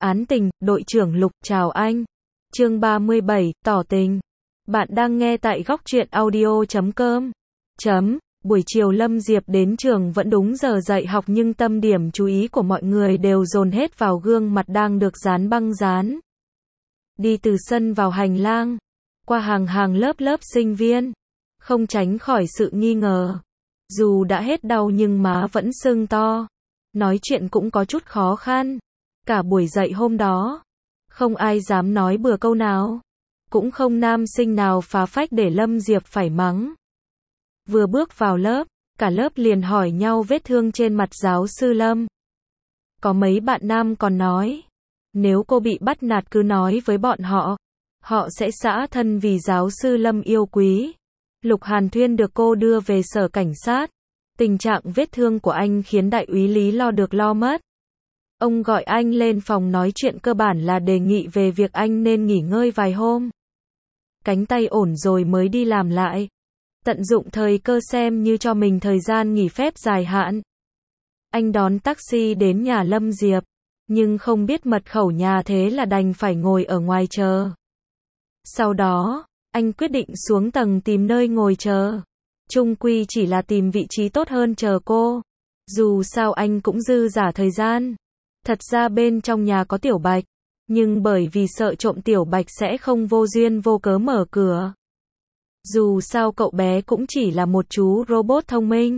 Án tình, đội trưởng Lục, chào anh. Chương 37, tỏ tình. Bạn đang nghe tại góc truyện audio.com. Buổi chiều Lâm Diệp đến trường vẫn đúng giờ dạy học nhưng tâm điểm chú ý của mọi người đều dồn hết vào gương mặt đang được dán băng dán. Đi từ sân vào hành lang, qua hàng hàng lớp lớp sinh viên, không tránh khỏi sự nghi ngờ. Dù đã hết đau nhưng má vẫn sưng to. Nói chuyện cũng có chút khó khăn. Cả buổi dạy hôm đó, không ai dám nói bừa câu nào. Cũng không nam sinh nào phá phách để Lâm Diệp phải mắng. Vừa bước vào lớp, cả lớp liền hỏi nhau vết thương trên mặt giáo sư Lâm. Có mấy bạn nam còn nói, nếu cô bị bắt nạt cứ nói với bọn họ. Họ sẽ xả thân vì giáo sư Lâm yêu quý. Lục Hàn Thuyên được cô đưa về sở cảnh sát. Tình trạng vết thương của anh khiến đại úy Lý lo được lo mất. Ông gọi anh lên phòng nói chuyện cơ bản là đề nghị về việc anh nên nghỉ ngơi vài hôm. Cánh tay ổn rồi mới đi làm lại. Tận dụng thời cơ xem như cho mình thời gian nghỉ phép dài hạn. Anh đón taxi đến nhà Lâm Diệp, nhưng không biết mật khẩu nhà thế là đành phải ngồi ở ngoài chờ. Sau đó, anh quyết định xuống tầng tìm nơi ngồi chờ. Chung quy chỉ là tìm vị trí tốt hơn chờ cô. Dù sao anh cũng dư dả thời gian. Thật ra bên trong nhà có Tiểu Bạch, nhưng bởi vì sợ trộm Tiểu Bạch sẽ không vô duyên vô cớ mở cửa. Dù sao cậu bé cũng chỉ là một chú robot thông minh.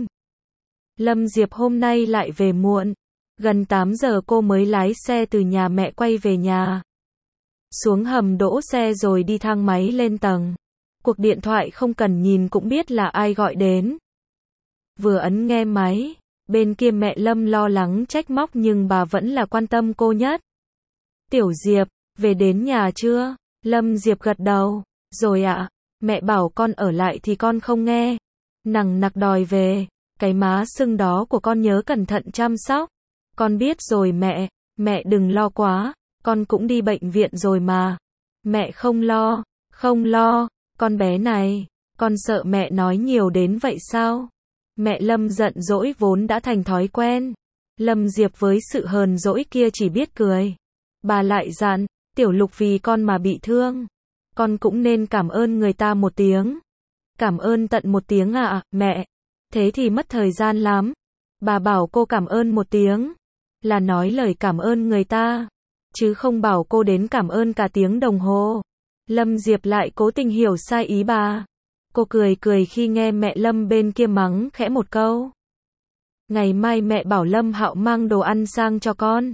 Lâm Diệp hôm nay lại về muộn. Gần 8 giờ cô mới lái xe từ nhà mẹ quay về nhà. Xuống hầm đỗ xe rồi đi thang máy lên tầng. Cuộc điện thoại không cần nhìn cũng biết là ai gọi đến. Vừa ấn nghe máy, bên kia mẹ Lâm lo lắng trách móc nhưng bà vẫn là quan tâm cô nhất. Tiểu Diệp, về đến nhà chưa? Lâm Diệp gật đầu. Rồi ạ, mẹ bảo con ở lại thì con không nghe. Nằng nặc đòi về, cái má sưng đó của con nhớ cẩn thận chăm sóc. Con biết rồi mẹ đừng lo quá, con cũng đi bệnh viện rồi mà. Mẹ không lo, con bé này, con sợ mẹ nói nhiều đến vậy sao? Mẹ Lâm giận dỗi vốn đã thành thói quen. Lâm Diệp với sự hờn dỗi kia chỉ biết cười. Bà lại dặn, Tiểu Lục vì con mà bị thương. Con cũng nên cảm ơn người ta một tiếng. Cảm ơn tận một tiếng à, mẹ? Thế thì mất thời gian lắm. Bà bảo cô cảm ơn một tiếng, là nói lời cảm ơn người ta, chứ không bảo cô đến cảm ơn cả tiếng đồng hồ. Lâm Diệp lại cố tình hiểu sai ý bà. Cô cười cười khi nghe mẹ Lâm bên kia mắng khẽ một câu. Ngày mai mẹ bảo Lâm Hạo mang đồ ăn sang cho con.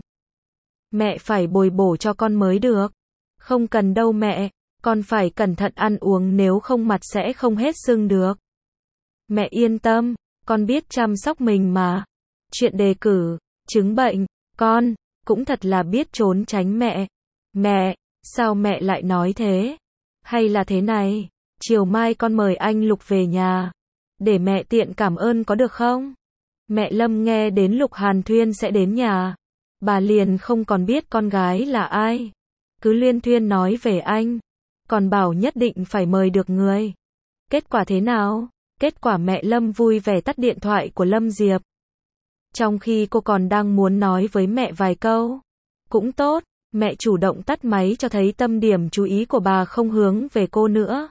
Mẹ phải bồi bổ cho con mới được. Không cần đâu mẹ, con phải cẩn thận ăn uống nếu không mặt sẽ không hết sưng được. Mẹ yên tâm, con biết chăm sóc mình mà. Chuyện đề cử, chứng bệnh, con cũng thật là biết trốn tránh mẹ. Mẹ, sao mẹ lại nói thế? Hay là thế này, chiều mai con mời anh Lục về nhà, để mẹ tiện cảm ơn có được không? Mẹ Lâm nghe đến Lục Hàn Thuyên sẽ đến nhà, bà liền không còn biết con gái là ai. Cứ liên thuyên nói về anh, còn bảo nhất định phải mời được người. Kết quả thế nào? Kết quả mẹ Lâm vui vẻ tắt điện thoại của Lâm Diệp. Trong khi cô còn đang muốn nói với mẹ vài câu. Cũng tốt, mẹ chủ động tắt máy cho thấy tâm điểm chú ý của bà không hướng về cô nữa.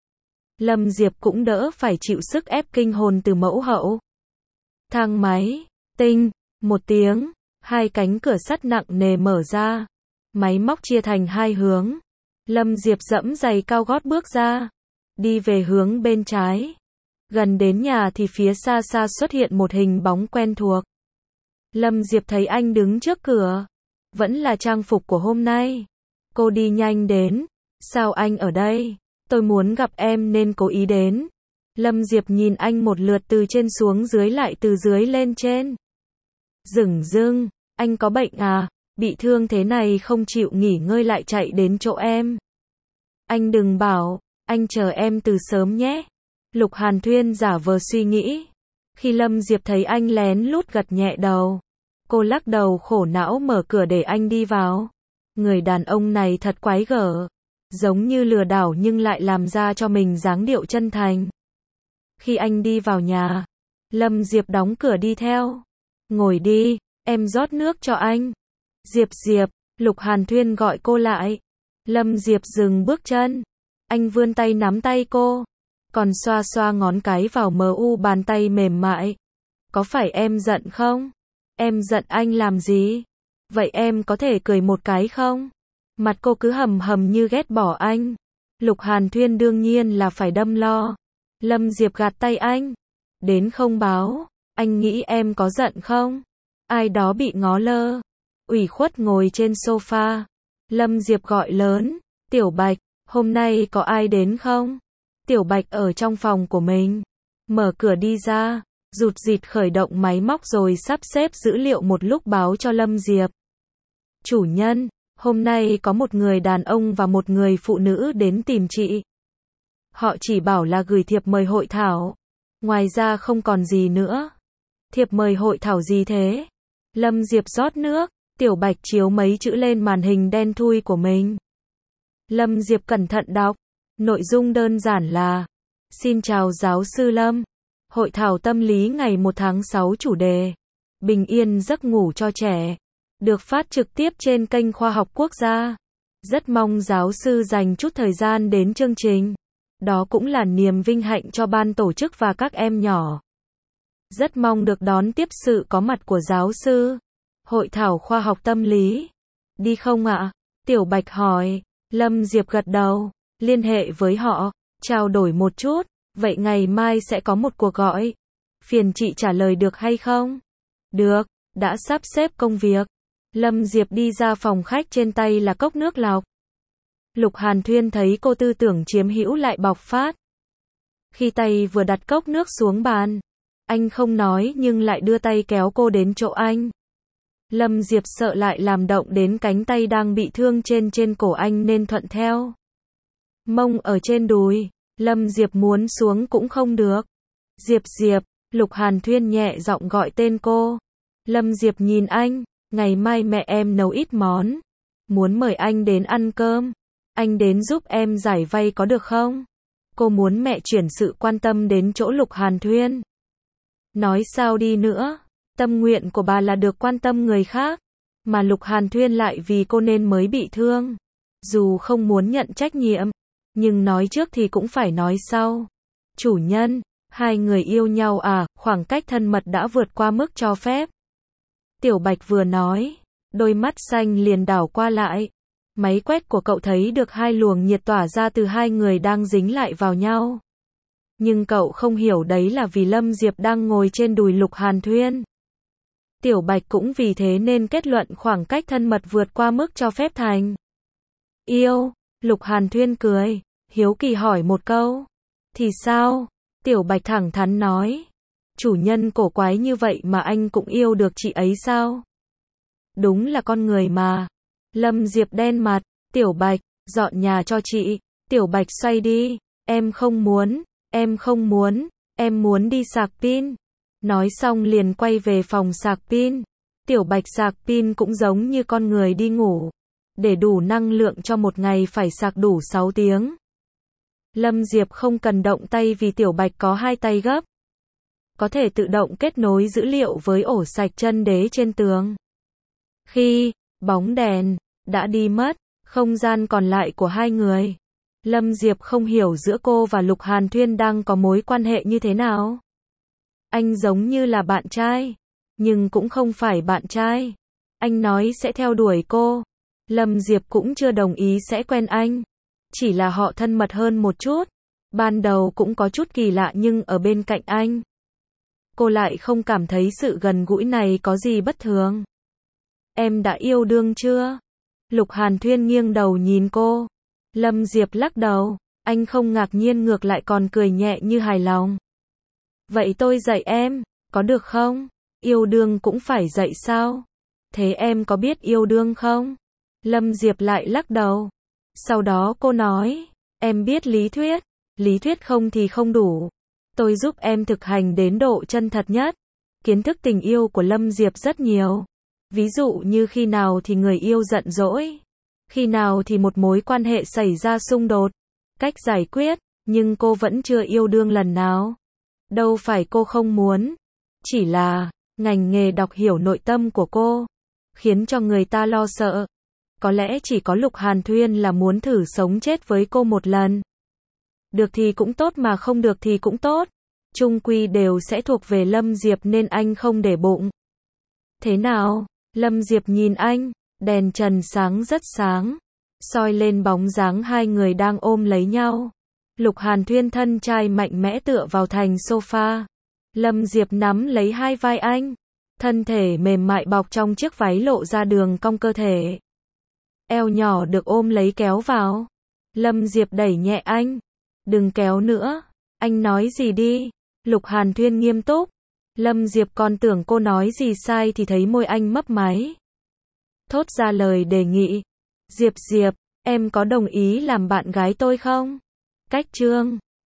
Lâm Diệp cũng đỡ phải chịu sức ép kinh hồn từ mẫu hậu. Thang máy, tinh, một tiếng, hai cánh cửa sắt nặng nề mở ra. Máy móc chia thành hai hướng. Lâm Diệp giẫm giày cao gót bước ra, đi về hướng bên trái. Gần đến nhà thì phía xa xa xuất hiện một hình bóng quen thuộc. Lâm Diệp thấy anh đứng trước cửa. Vẫn là trang phục của hôm nay. Cô đi nhanh đến. Sao anh ở đây? Tôi muốn gặp em nên cố ý đến. Lâm Diệp nhìn anh một lượt từ trên xuống dưới lại từ dưới lên trên. Dửng dưng, anh có bệnh à? Bị thương thế này không chịu nghỉ ngơi lại chạy đến chỗ em. Anh đừng bảo, anh chờ em từ sớm nhé. Lục Hàn Thuyên giả vờ suy nghĩ. Khi Lâm Diệp thấy anh lén lút gật nhẹ đầu, cô lắc đầu khổ não mở cửa để anh đi vào. Người đàn ông này thật quái gở, giống như lừa đảo nhưng lại làm ra cho mình dáng điệu chân thành. Khi anh đi vào nhà, Lâm Diệp đóng cửa đi theo. Ngồi đi, em rót nước cho anh. Diệp, Lục Hàn Thuyên gọi cô lại. Lâm Diệp dừng bước chân. Anh vươn tay nắm tay cô, còn xoa xoa ngón cái vào bàn tay mềm mại. Có phải em giận không? Em giận anh làm gì? Vậy em có thể cười một cái không? Mặt cô cứ hầm hầm như ghét bỏ anh. Lục Hàn Thuyên đương nhiên là phải đâm lo. Lâm Diệp gạt tay anh. Đến không báo, anh nghĩ em có giận không? Ai đó bị ngó lơ, ủy khuất ngồi trên sofa. Lâm Diệp gọi lớn, Tiểu Bạch, hôm nay có ai đến không? Tiểu Bạch ở trong phòng của mình, mở cửa đi ra, rụt rịt khởi động máy móc rồi sắp xếp dữ liệu một lúc báo cho Lâm Diệp. Chủ nhân, hôm nay có một người đàn ông và một người phụ nữ đến tìm chị. Họ chỉ bảo là gửi thiệp mời hội thảo. Ngoài ra không còn gì nữa. Thiệp mời hội thảo gì thế? Lâm Diệp rót nước, Tiểu Bạch chiếu mấy chữ lên màn hình đen thui của mình. Lâm Diệp cẩn thận đọc. Nội dung đơn giản là: Xin chào giáo sư Lâm. Hội thảo tâm lý ngày 1 tháng 6 chủ đề: Bình yên giấc ngủ cho trẻ. Được phát trực tiếp trên kênh Khoa học Quốc gia. Rất mong giáo sư dành chút thời gian đến chương trình. Đó cũng là niềm vinh hạnh cho ban tổ chức và các em nhỏ. Rất mong được đón tiếp sự có mặt của giáo sư. Hội thảo khoa học tâm lý. Đi không ạ? Tiểu Bạch hỏi. Lâm Diệp gật đầu. Liên hệ với họ, trao đổi một chút. Vậy ngày mai sẽ có một cuộc gọi. Phiền chị trả lời được hay không? Được, đã sắp xếp công việc. Lâm Diệp đi ra phòng khách, trên tay là cốc nước lọc. Lục Hàn Thuyên thấy cô tư tưởng chiếm hữu lại bộc phát. Khi tay vừa đặt cốc nước xuống bàn, anh không nói nhưng lại đưa tay kéo cô đến chỗ anh. Lâm Diệp sợ lại làm động đến cánh tay đang bị thương trên cổ anh nên thuận theo. Mông ở trên đùi, Lâm Diệp muốn xuống cũng không được. Diệp Diệp, Lục Hàn Thuyên nhẹ giọng gọi tên cô. Lâm Diệp nhìn anh, ngày mai mẹ em nấu ít món. Muốn mời anh đến ăn cơm. Anh đến giúp em giải vay có được không? Cô muốn mẹ chuyển sự quan tâm đến chỗ Lục Hàn Thuyên. Nói sao đi nữa, tâm nguyện của bà là được quan tâm người khác. Mà Lục Hàn Thuyên lại vì cô nên mới bị thương. Dù không muốn nhận trách nhiệm, nhưng nói trước thì cũng phải nói sau. Chủ nhân, hai người yêu nhau à, khoảng cách thân mật đã vượt qua mức cho phép. Tiểu Bạch vừa nói, đôi mắt xanh liền đảo qua lại. Máy quét của cậu thấy được hai luồng nhiệt tỏa ra từ hai người đang dính lại vào nhau. Nhưng cậu không hiểu đấy là vì Lâm Diệp đang ngồi trên đùi Lục Hàn Thuyên. Tiểu Bạch cũng vì thế nên kết luận khoảng cách thân mật vượt qua mức cho phép thành yêu. Lục Hàn Thuyên cười, hiếu kỳ hỏi một câu. Thì sao? Tiểu Bạch thẳng thắn nói. Chủ nhân cổ quái như vậy mà anh cũng yêu được chị ấy sao? Đúng là con người mà. Lâm Diệp đen mặt. Tiểu Bạch, dọn nhà cho chị. Tiểu Bạch xoay đi. Em không muốn, em không muốn, em muốn đi sạc pin. Nói xong liền quay về phòng sạc pin. Tiểu Bạch sạc pin cũng giống như con người đi ngủ. Để đủ năng lượng cho một ngày phải sạc đủ 6 tiếng. Lâm Diệp không cần động tay vì Tiểu Bạch có hai tay gấp. Có thể tự động kết nối dữ liệu với ổ sạch chân đế trên tường. Khi bóng đèn đã đi mất, không gian còn lại của hai người. Lâm Diệp không hiểu giữa cô và Lục Hàn Thuyên đang có mối quan hệ như thế nào. Anh giống như là bạn trai, nhưng cũng không phải bạn trai. Anh nói sẽ theo đuổi cô. Lâm Diệp cũng chưa đồng ý sẽ quen anh. Chỉ là họ thân mật hơn một chút. Ban đầu cũng có chút kỳ lạ nhưng ở bên cạnh anh, cô lại không cảm thấy sự gần gũi này có gì bất thường. Em đã yêu đương chưa? Lục Hàn Thuyên nghiêng đầu nhìn cô. Lâm Diệp lắc đầu. Anh không ngạc nhiên, ngược lại còn cười nhẹ như hài lòng. Vậy tôi dạy em, có được không? Yêu đương cũng phải dạy sao? Thế em có biết yêu đương không? Lâm Diệp lại lắc đầu. Sau đó cô nói, em biết lý thuyết không thì không đủ. Tôi giúp em thực hành đến độ chân thật nhất. Kiến thức tình yêu của Lâm Diệp rất nhiều. Ví dụ như khi nào thì người yêu giận dỗi, khi nào thì một mối quan hệ xảy ra xung đột, cách giải quyết, nhưng cô vẫn chưa yêu đương lần nào. Đâu phải cô không muốn, chỉ là ngành nghề đọc hiểu nội tâm của cô, khiến cho người ta lo sợ. có lẽ chỉ có Lục Hàn Thuyên là muốn thử sống chết với cô một lần. Được thì cũng tốt mà không được thì cũng tốt. Chung quy đều sẽ thuộc về Lâm Diệp nên anh không để bụng. Thế nào? Lâm Diệp nhìn anh, đèn trần sáng rất sáng, soi lên bóng dáng hai người đang ôm lấy nhau. Lục Hàn Thuyên thân trai mạnh mẽ tựa vào thành sofa. Lâm Diệp nắm lấy hai vai anh, thân thể mềm mại bọc trong chiếc váy lộ ra đường cong cơ thể. Eo nhỏ được ôm lấy kéo vào. Lâm Diệp đẩy nhẹ anh. Đừng kéo nữa. Anh nói gì đi. Lục Hàn Thuyên nghiêm túc. Lâm Diệp còn tưởng cô nói gì sai thì thấy môi anh mấp máy. Thốt ra lời đề nghị. Diệp, em có đồng ý làm bạn gái tôi không? Cách chương